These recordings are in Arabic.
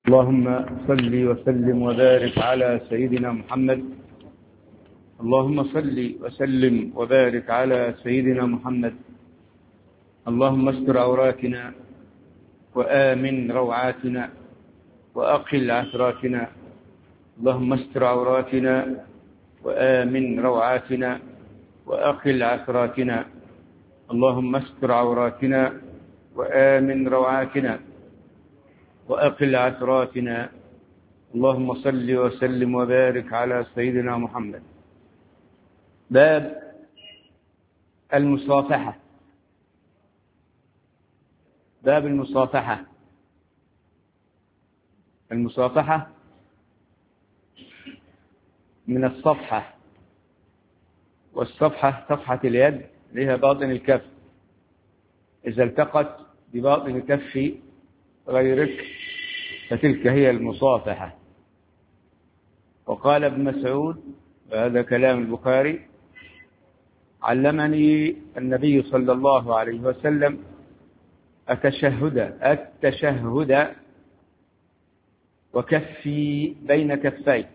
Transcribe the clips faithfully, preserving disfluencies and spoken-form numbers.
اللهم صل وسلم وبارك على سيدنا محمد. اللهم صل وسلم وبارك على سيدنا محمد. اللهم استر عوراتنا وآمن روعاتنا وأقل عثراتنا. اللهم استر عوراتنا وآمن روعاتنا وأقل عثراتنا. اللهم استر عوراتنا وآمن روعاتنا وأقل عثراتنا. اللهم صل وسلم وبارك على سيدنا محمد. باب المصافحة. باب المصافحة. المصافحة من الصفحة، والصفحة صفحة اليد لها باطن الكف، إذا التقت بباطن كف غيرك فتلك هي المصافحة. وقال ابن مسعود، وهذا كلام البخاري: علمني النبي صلى الله عليه وسلم التشهد التشهد وكفي بين كفي.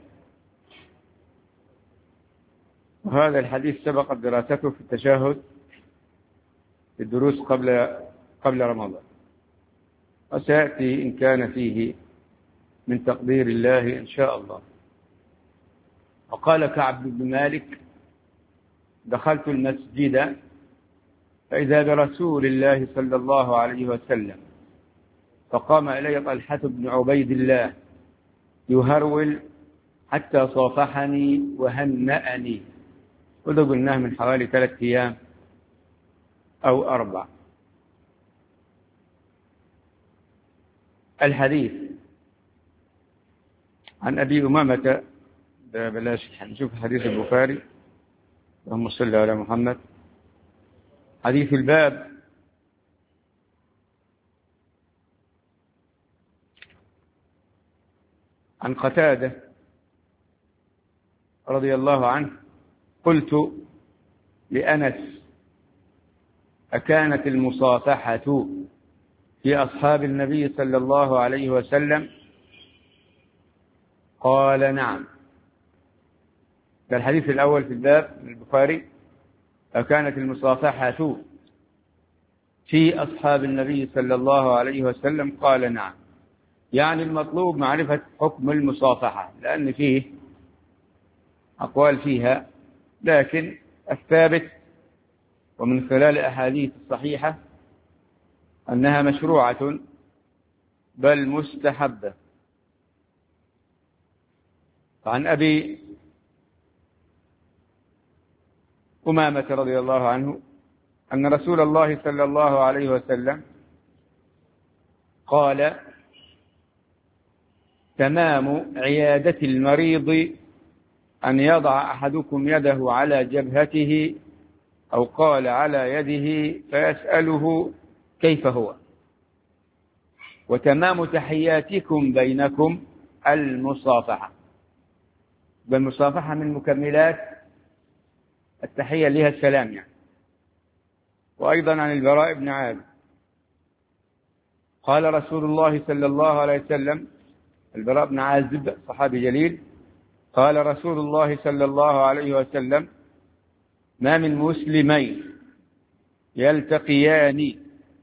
وهذا الحديث سبقت دراسته في التشهد في الدروس قبل قبل رمضان، وسيأتي إن كان فيه من تقدير الله إن شاء الله. وقال كعب بن مالك: دخلت المسجد فإذا برسول الله صلى الله عليه وسلم، فقام إلي طلحة بن عبيد الله يهرول حتى صافحني وهنأني. وده قلناه من حوالي ثلاثة أيام أو أربع. الحديث عن أبي أمامة، بلاش نشوف حديث البخاري. اللهم صل على محمد. حديث الباب: عن قتادة رضي الله عنه: قلت لأنس: أكانت المصافحة في أصحاب النبي صلى الله عليه وسلم؟ قال: نعم. ده الحديث الأول في الباب من البخاري: أكانت المصافحة في أصحاب النبي صلى الله عليه وسلم؟ قال: نعم. يعني المطلوب معرفة حكم المصافحة، لأن فيه أقوال فيها، لكن الثابت ومن خلال أحاديث الصحيحة أنها مشروعة بل مستحبة. عن أبي أمامة رضي الله عنه أن رسول الله صلى الله عليه وسلم قال: تمام عيادة المريض أن يضع أحدكم يده على جبهته، أو قال على يده، فيسأله كيف هو. وتمام تحياتكم بينكم المصافحة. بالمصافحة من مكملات التحية لها السلام يعني. وأيضا عن البراء بن عازب قال رسول الله صلى الله عليه وسلم: البراء بن عازب صحابي جليل، قال رسول الله صلى الله عليه وسلم: ما من مسلمين يلتقيان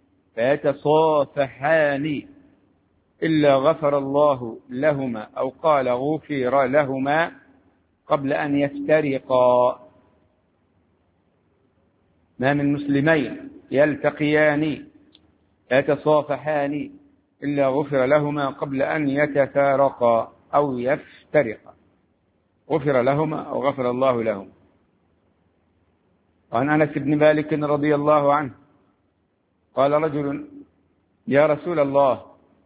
فيتصافحان إلا غفر الله لهما، أو قال غفر لهما قبل أن يفترقا. ما من مسلمين يلتقيان يتصافحان إلا غفر لهما قبل أن يتفارقا أو يفترقا. غفر لهما أو غفر الله لهم. وعن أنس بن مالك رضي الله عنه قال رجل: يا رسول الله،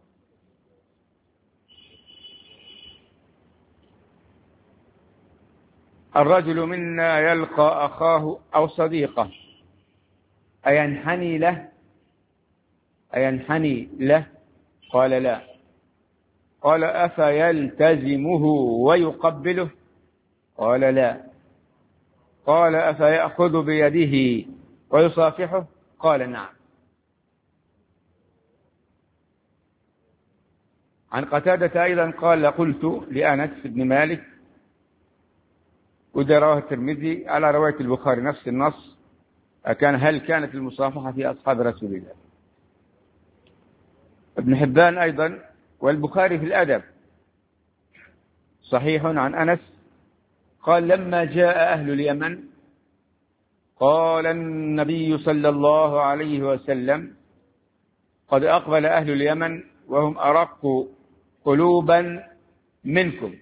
الرجل منا يلقى أخاه أو صديقه أينحني له أينحني له قال: لا. قال: أفيلتزمه ويقبله؟ قال: لا. قال: أفيأخذ بيده ويصافحه؟ قال: نعم. عن قتادة أيضا قال قلت لأنس بن مالك، وده رواه الترمذي على رواية البخاري نفس النص، أكان هل كانت المصافحة في أصحاب رسول الله؟ ابن حبان أيضا والبخاري في الأدب صحيح عن أنس قال لما جاء أهل اليمن قال النبي صلى الله عليه وسلم قد أقبل أهل اليمن وهم أرق قلوبا منكم،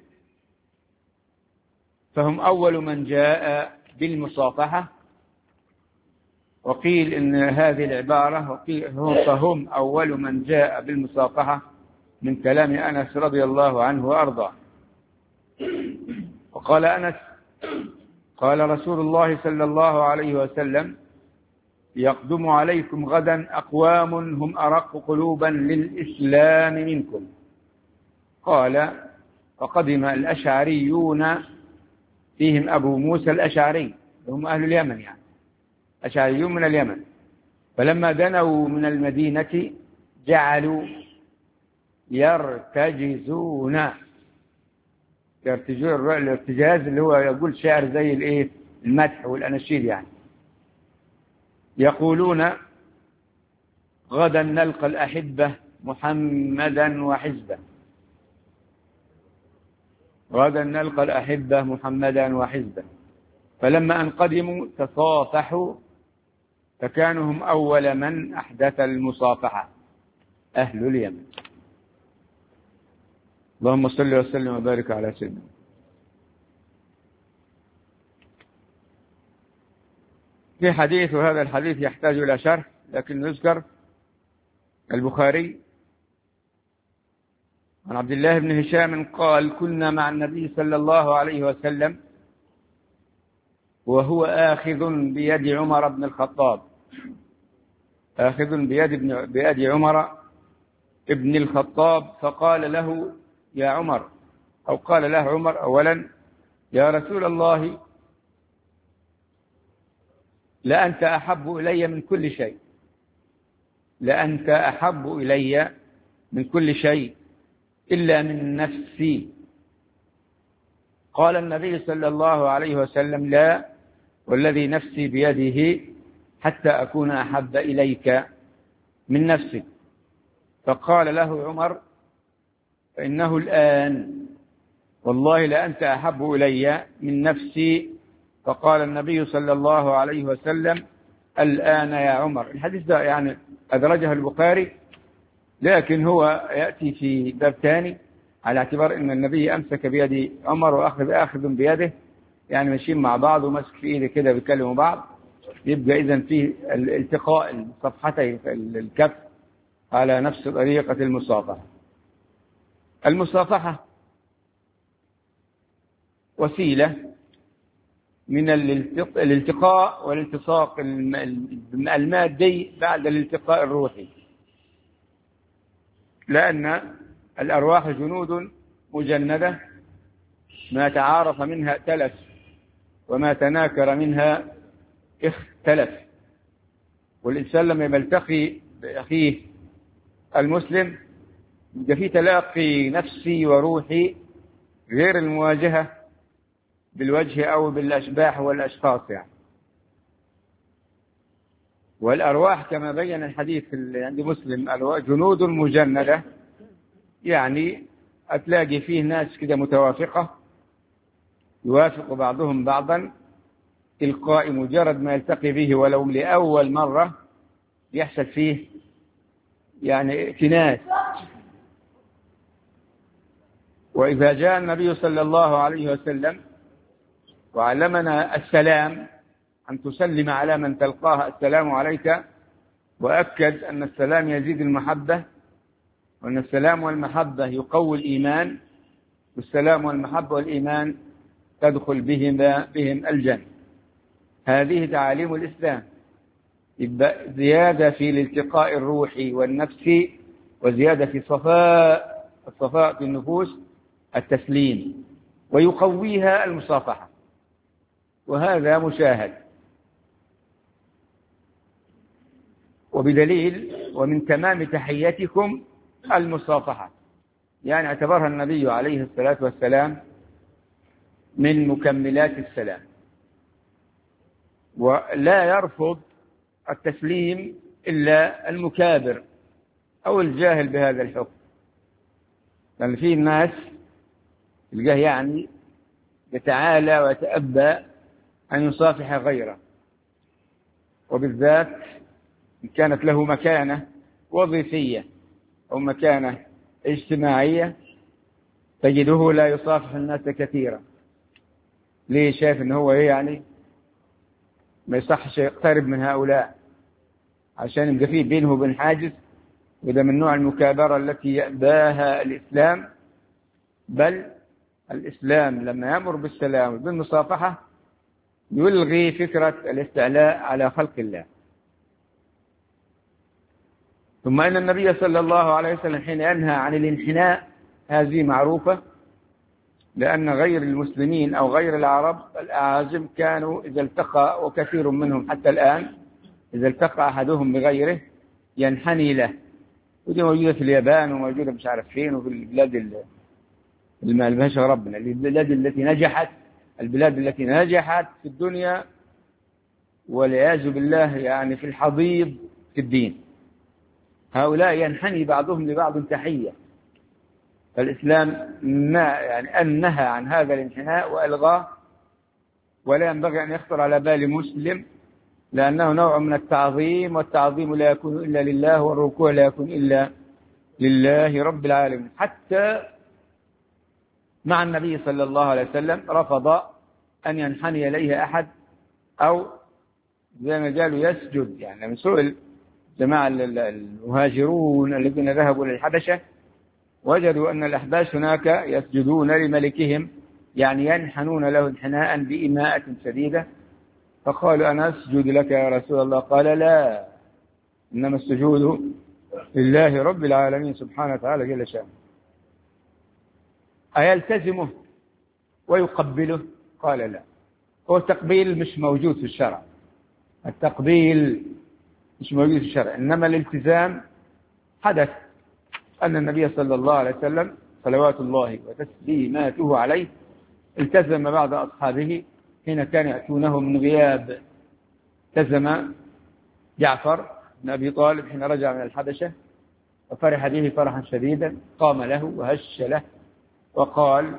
فهم أول من جاء بالمصافحة. وقيل إن هذه العبارة وقيل فهم أول من جاء بالمصافحة من كلام أنس رضي الله عنه وأرضاه. وقال أنس قال رسول الله صلى الله عليه وسلم يقدم عليكم غدا أقوام هم أرق قلوبا للإسلام منكم. قال فقدم الأشعريون فيهم أبو موسى الأشعري، هم أهل اليمن يعني أشعريون من اليمن، فلما دنوا من المدينة جعلوا يرتجزون يرتجون الارتجاز اللي هو يقول شعر زي الايه المدح والأناشيد يعني، يقولون غدا نلقى الأحبة محمدا وحزبه، غدا نلقى الأحبة محمدا وحزبه. فلما أن قدموا تصافحوا فكانوا هم أول من أحدث المصافحة أهل اليمن. اللهم صل وسلم وبارك على سيدنا. في حديث، وهذا الحديث يحتاج إلى شرح لكن نذكر البخاري عن عبد الله بن هشام قال كنا مع النبي صلى الله عليه وسلم وهو آخذ بيد عمر بن الخطاب، آخذ بيد, بيد عمر ابن الخطاب، فقال له يا عمر، أو قال له عمر أولا يا رسول الله لأنت أحب إلي من كل شيء، لأنت أحب إلي من كل شيء إلا من نفسي. قال النبي صلى الله عليه وسلم لا والذي نفسي بيده حتى أكون أحب إليك من نفسك. فقال له عمر فإنه الآن والله لأنت أحب إلي من نفسي. فقال النبي صلى الله عليه وسلم الآن يا عمر. الحديث ده يعني أدرجه البخاري، لكن هو يأتي في باب ثاني على اعتبار أن النبي أمسك بيد عمر وأخذ آخذ بيده، يعني ماشيين مع بعض ومسك في إيده كده بيكلموا بعض، يبقى إذن فيه الالتقاء الصفحتين الكف على نفس طريقة المصافحة. المصافحة وسيلة من الالتقاء والالتصاق المادي بعد الالتقاء الروحي، لأن الأرواح جنود مجندة ما تعارف منها ائتلف وما تناكر منها اختلف. والإنسان لما يلتقي بأخيه المسلم يبقى فيه تلاقي نفسي وروحي غير المواجهة بالوجه أو بالأشباح والأشخاص يعني. والأرواح كما بين الحديث عند مسلم جنود مجندة، يعني أتلاقي فيه ناس كده متوافقة يوافق بعضهم بعضا، تلقائي مجرد ما يلتقي به ولو لأول مرة يحصل فيه يعني ائتناس. وإذا جاء النبي صلى الله عليه وسلم وعلمنا السلام أن تسلم على من تلقاه السلام عليك، وأكد أن السلام يزيد المحبة، وأن السلام والمحبة يقوي الإيمان، والسلام والمحبة والإيمان تدخل بهم بهم الجنة. هذه تعاليم الإسلام، زيادة في الالتقاء الروحي والنفسي، وزيادة في صفاء الصفاء في النفوس التسليم، ويقويها المصافحة، وهذا مشاهد. وبدليل ومن تمام تحيتكم المصافحة، يعني اعتبرها النبي عليه الصلاة والسلام من مكملات السلام، ولا يرفض التسليم إلا المكابر أو الجاهل بهذا الحكم. لأن في الناس تلقاه يعني يتعالى ويتأبى أن يصافح غيره، وبالذات إن كانت له مكانة وظيفية أو مكانة اجتماعية تجده لا يصافح الناس كثيرا. ليه؟ شايف أنه هو يعني ما يصحش يقترب من هؤلاء عشان يبقى فيه بينه وبين حاجز، وده من نوع المكابرة التي يأباها الإسلام. بل الإسلام لما يأمر بالسلام وبالمصافحة يلغي فكرة الاستعلاء على خلق الله. ثم إن النبي صلى الله عليه وسلم حين ينهى عن الانحناء هذه معروفة، لأن غير المسلمين أو غير العرب الأعاجم كانوا إذا التقى، وكثير منهم حتى الآن إذا التقى أحدهم بغيره ينحني له. ودي موجودة في اليابان وموجودة مش عارف فين، وفي البلاد اللي ما لهاش ربنا، البلاد التي نجحت، البلاد التي نجحت في الدنيا والعياذ بالله يعني في الحضيض في الدين، هؤلاء ينحني بعضهم لبعض تحية. فالإسلام ما يعني أنهى عن هذا الانحناء وألغاه، ولا ينبغي أن يخطر على بال مسلم، لأنه نوع من التعظيم، والتعظيم لا يكون إلا لله، والركوع لا يكون إلا لله رب العالمين. حتى مع النبي صلى الله عليه وسلم رفض أن ينحني إليه أحد، أو زي ما قالوا يسجد. يعني من سئل جماعة المهاجرون الذين ذهبوا للحبشة وجدوا أن الأحباش هناك يسجدون لملكهم، يعني ينحنون له انحناء بإماءة شديدة. فقالوا أنا أسجد لك يا رسول الله؟ قال لا، إنما السجود لله رب العالمين سبحانه وتعالى جل شأنه. أيلتزمه ويقبله؟ قال لا. هو التقبيل مش موجود في الشرع، التقبيل مش موجود في الشرع، إنما الالتزام حدث. أن النبي صلى الله عليه وسلم صلوات الله وتسليماته عليه التزم بعض أصحابه حين كان يأتونه من غياب. التزم جعفر بن أبي طالب حين رجع من الحبشة وفرح به فرحا شديدا، قام له وهش له وقال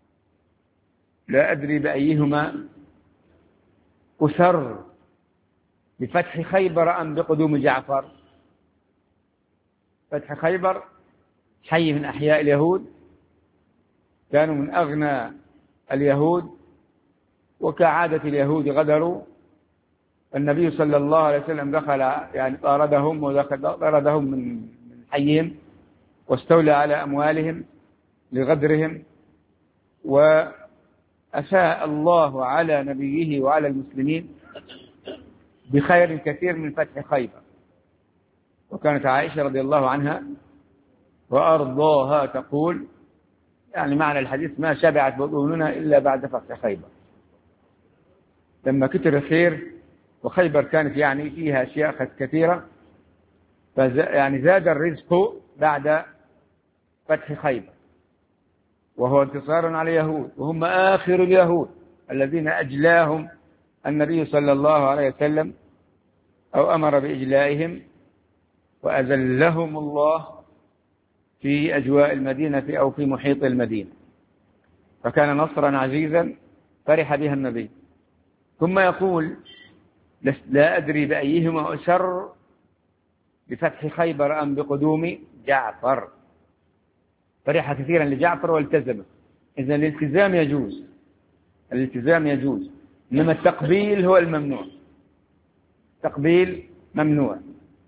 لا أدري بأيهما أسر، بفتح خيبر أم بقدوم جعفر. فتح خيبر حي من أحياء اليهود، كانوا من أغنى اليهود، وكعادة اليهود غدروا. النبي صلى الله عليه وسلم دخل يعني طاردهم وطردهم من حيهم، واستولى على أموالهم لغدرهم. وأفاء الله على نبيه وعلى المسلمين بخير كثير من فتح خيبر. وكانت عائشة رضي الله عنها وأرضاها تقول يعني معنى الحديث ما شبعت بطوننا إلا بعد فتح خيبر، لما كتر الخير. وخيبر كانت يعني فيها أشياء كثيرة، يعني زاد الرزق بعد فتح خيبر، وهو انتصار على اليهود، وهم آخر اليهود الذين أجلاهم النبي صلى الله عليه وسلم أو أمر بإجلائهم، وأذلهم الله في أجواء المدينة أو في محيط المدينة. فكان نصرا عزيزا فرح بها النبي. ثم يقول لا أدري بأيهما أسر، بفتح خيبر أم بقدوم جعفر. فرح كثيرا لجعفر والتزمه. إذن الالتزام يجوز، الالتزام يجوز، إنما التقبيل هو الممنوع. التقبيل ممنوع.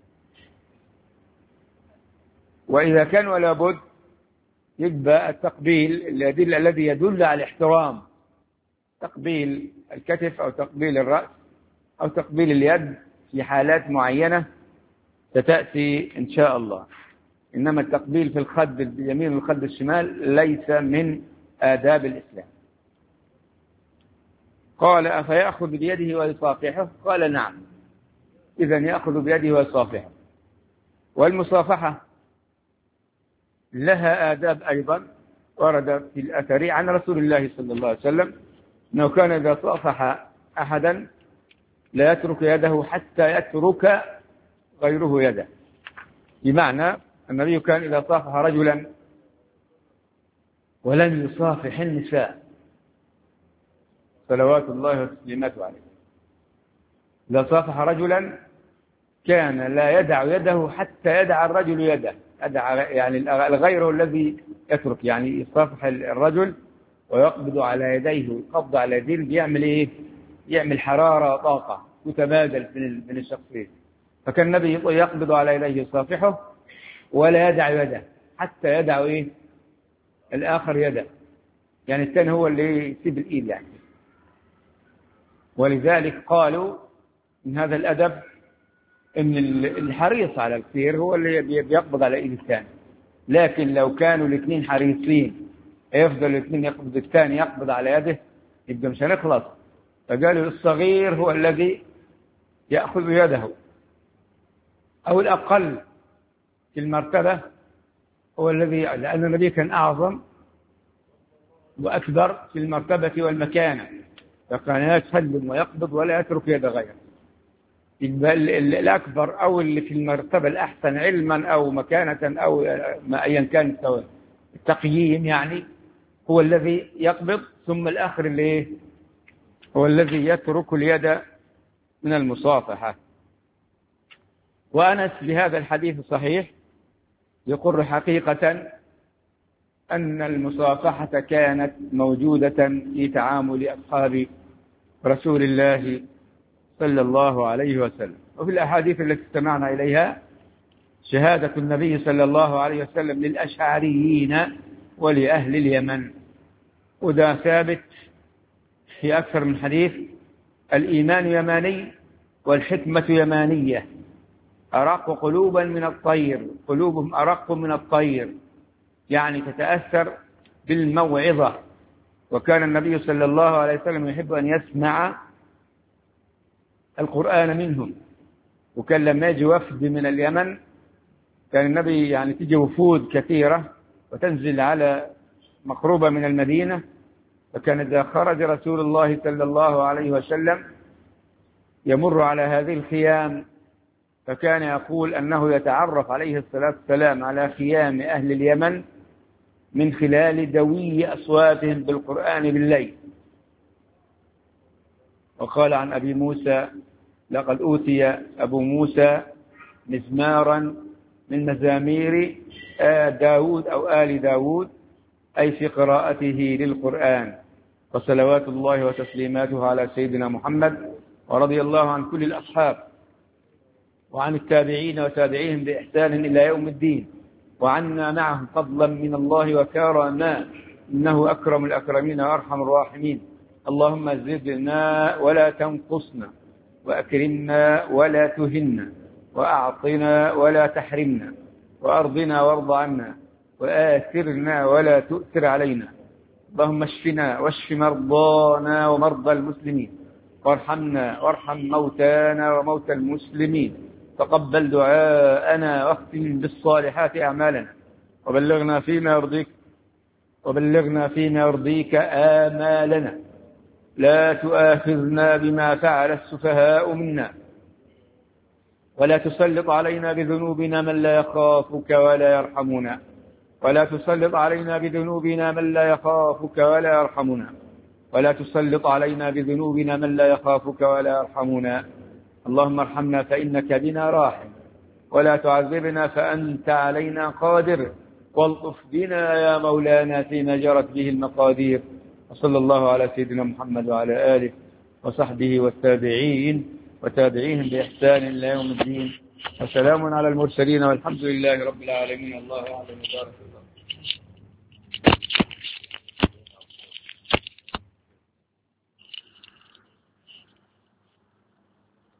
وإذا كان ولا بد يبقى التقبيل الذي يدل على الاحترام، تقبيل الكتف أو تقبيل الرأس أو تقبيل اليد في حالات معينة ستأتي إن شاء الله. إنما التقبيل في الخد اليمين والخد الشمال ليس من آداب الإسلام. قال أفيأخذ بيده ويصافحه؟ قال نعم، إذن يأخذ بيده ويصافحه. والمصافحة لها آداب أيضا ورد في الأثر عن رسول الله صلى الله عليه وسلم أنه كان إذا صافح أحدا لا يترك يده حتى يترك غيره يده، بمعنى النبي كان إذا صافح رجلا ولم يصافح النساء صلوات الله وتسليماته عليه، إذا صافح رجلا كان لا يدع يده حتى يدع الرجل يده، يدع يعني الغير الذي يترك، يعني يصافح الرجل ويقبض على يديه، ويقبض على يديه بيعمل إيه؟ يعمل حرارة وطاقة متبادل بين الشخصين. فكان النبي يقبض على يديه يصافحه ولا يدع يده حتى يدع إيه؟ الآخر يده، يعني الثاني هو اللي يسيب الإيد يعني. ولذلك قالوا من هذا الأدب إن الحريص على الخير هو اللي بيقبض على إيد الثاني، لكن لو كانوا الاثنين حريصين يفضل الاثنين يقبض الثاني يقبض على يده يبقى مش هنخلص. فقالوا الصغير هو الذي يأخذ يده، أو الأقل في المرتبة هو الذي، لأن النبي كان أعظم وأكبر في المرتبة والمكانة، فكان يسلم ويقبض ولا يترك يد غيره. الأكبر أو اللي في المرتبة الأحسن علما أو مكانة أو ما أيا كان التقييم يعني هو الذي يقبض، ثم الآخر اللي هو الذي يترك اليد من المصافحة. وأنس بهذا الحديث الصحيح يقر حقيقة أن المصافحة كانت موجودة في تعامل أصحاب رسول الله صلى الله عليه وسلم. وفي الأحاديث التي استمعنا إليها شهادة النبي صلى الله عليه وسلم للأشعريين ولأهل اليمن، وده ثابت في أكثر من حديث. الإيمان يماني والحكمة يمانية، أرق قلوبا من الطير، قلوبهم أرق من الطير، يعني تتأثر بالموعظة. وكان النبي صلى الله عليه وسلم يحب أن يسمع القرآن منهم. وكان لما يجي وفد من اليمن كان النبي يعني تيجي وفود كثيرة وتنزل على مقربة من المدينة، فكان إذا خرج رسول الله صلى الله عليه وسلم يمر على هذه الخيام، فكان يقول أنه يتعرف عليه الصلاة والسلام على خيام أهل اليمن من خلال دوي أصواتهم بالقرآن بالليل. وقال عن أبي موسى: لقد أوتي أبو موسى مزمارا من مزامير داود أو آل داود، أي في قراءته للقرآن. وصلوات الله وتسليماته على سيدنا محمد، ورضي الله عن كل الأصحاب وعن التابعين وتابعيهم بإحسان إلى يوم الدين، وعنا معهم فضلا من الله وكرما، إنه أكرم الأكرمين وأرحم الراحمين. اللهم زدنا ولا تنقصنا، وأكرمنا ولا تهنا، وأعطنا ولا تحرمنا، وأرضنا وارض عنا، وآثرنا ولا تؤثر علينا. اللهم اشفنا واشف مرضانا ومرضى المسلمين، وارحمنا وارحم موتانا وموتى المسلمين. تقبل دعاءنا واختم بالصالحات أعمالنا، وبلغنا فيما يرضيك وبلغنا فيما يرضيك آمالنا. لا تؤاخذنا بما فعل السفهاء منا، ولا تسلط علينا بذنوبنا من لا يخافك ولا يرحمنا، ولا تسلط علينا بذنوبنا من لا يخافك ولا يرحمنا، ولا تسلط علينا بذنوبنا من لا يخافك ولا يرحمنا. اللهم ارحمنا فإنك بنا راحم، ولا تعذبنا فأنت علينا قادر، والطف بنا يا مولانا فيما جرت به المقادير. وصلى الله على سيدنا محمد وعلى آله وصحبه والتابعين وتابعيهم بإحسان إلى يوم الدين. وسلام على المرسلين والحمد لله رب العالمين. الله أعلم.